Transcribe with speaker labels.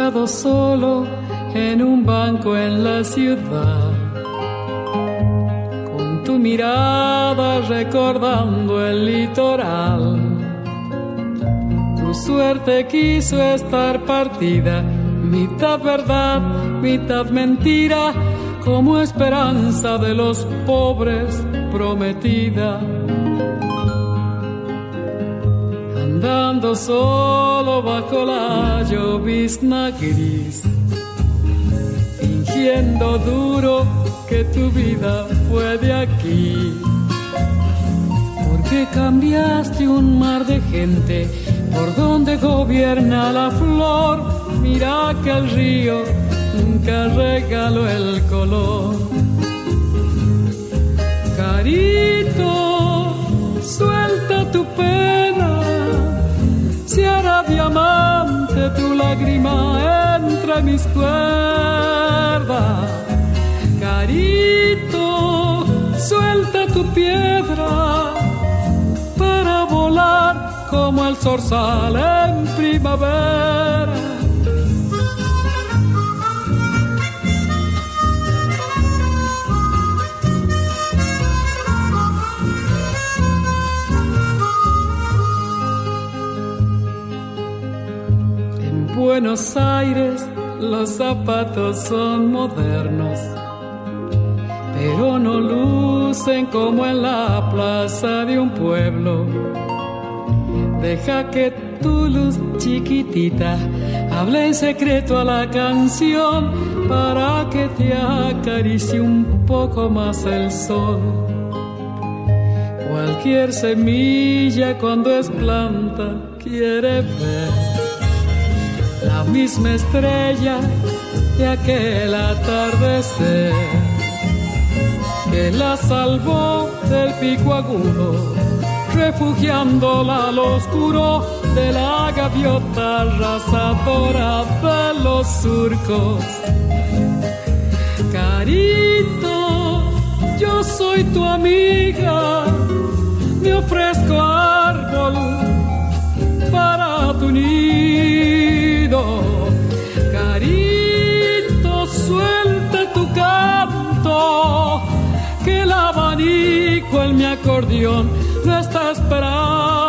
Speaker 1: sentado solo en un banco en la ciudad, con tu mirada recordando el litoral. Tu suerte quiso estar partida, mitad verdad, mitad mentira, como esperanza de los pobres prometida. Andando solo bajo la llovizna gris, fingiendo duro que tu vida fue de aquí. Porque cambiaste un mar de gente por donde gobierna la flor. Mira que el río nunca regaló el color. Carito, suelta tu pena, si hará diamante tu lágrima entre mis cuerdas. Carito, suelta tu piedra para volar como el zorzal en primavera. Buenos Aires los zapatos son modernos, pero no lucen como en la plaza de un pueblo. Deja que tu luz chiquitita hable en secreto a la canción, para que te acaricie un poco más el sol. Cualquier semilla cuando es planta quiere ver la misma estrella de aquel atardecer que la salvó del pico agudo, refugiándola al oscuro de la gaviota arrasadora de los surcos. Carito, yo soy tu amiga, me ofrezco árbol para tu nido. Carito, suelta tu canto, que el abanico en mi acordeón no está esperando.